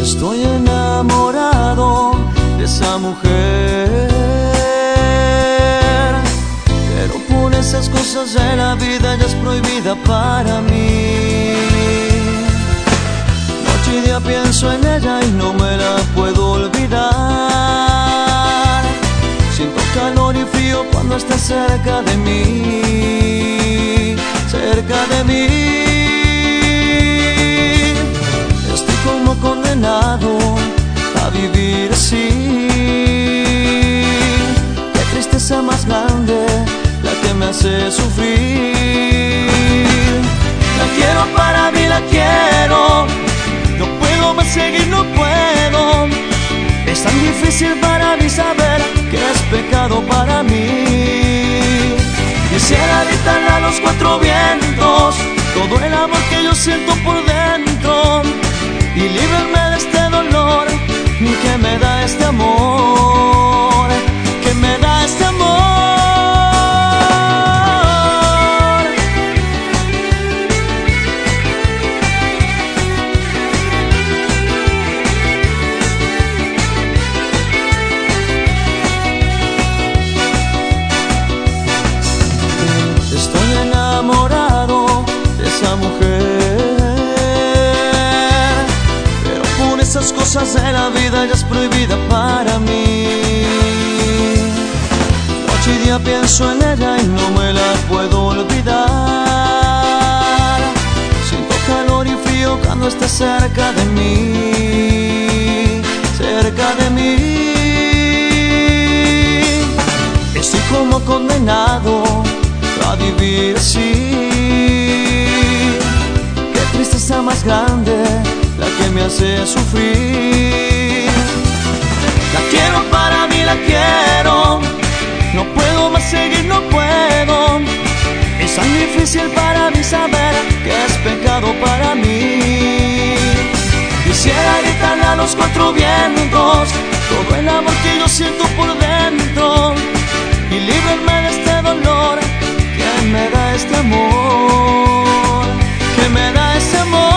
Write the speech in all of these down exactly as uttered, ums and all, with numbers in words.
Estoy enamorado de esa mujer, pero por esas cosas de la vida ya es prohibida para mí. Noche y día pienso en ella y no me la puedo olvidar. Siento calor y frío cuando está cerca de mí, cerca de mí. Estoy como condenado a vivir así. Qué tristeza más grande la que me hace sufrir. La quiero para mí, la quiero. No puedo más seguir, no puedo. Es tan difícil para mí saber que es pecado para mí. Quisiera gritarle a los cuatro vientos todo el amor que yo siento por dentro y librarme de este dolor que me da este amor, que me da este amor. Estoy enamorado de esa mujer, pero por esas cosas de la vida ya es prohibida para mí. Noche y día pienso en ella y no me la puedo olvidar. Siento calor y frío cuando está cerca de mí, cerca de mí. Estoy como condenado a vivir así. Qué tristeza más grande la que me hace sufrir. La quiero para mí, la quiero. No puedo más seguir, no puedo. Es tan difícil para mí saber que es pecado para mí. Quisiera gritarle a los cuatro vientos todo el amor que yo siento por dentro y librarme de este dolor que me da este amor, que me da este amor.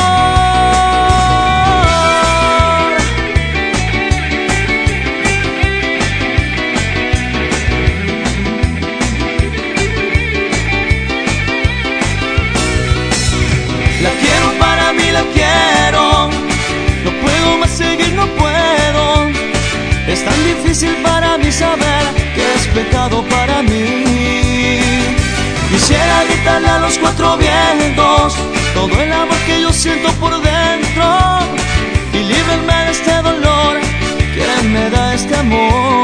La quiero para mí, la quiero. No puedo más seguir, no puedo. Es tan difícil para mí saber que es pecado para mí. Quisiera gritarle a los cuatro vientos todo el amor que yo siento por dentro y librarme de este dolor que me da este amor.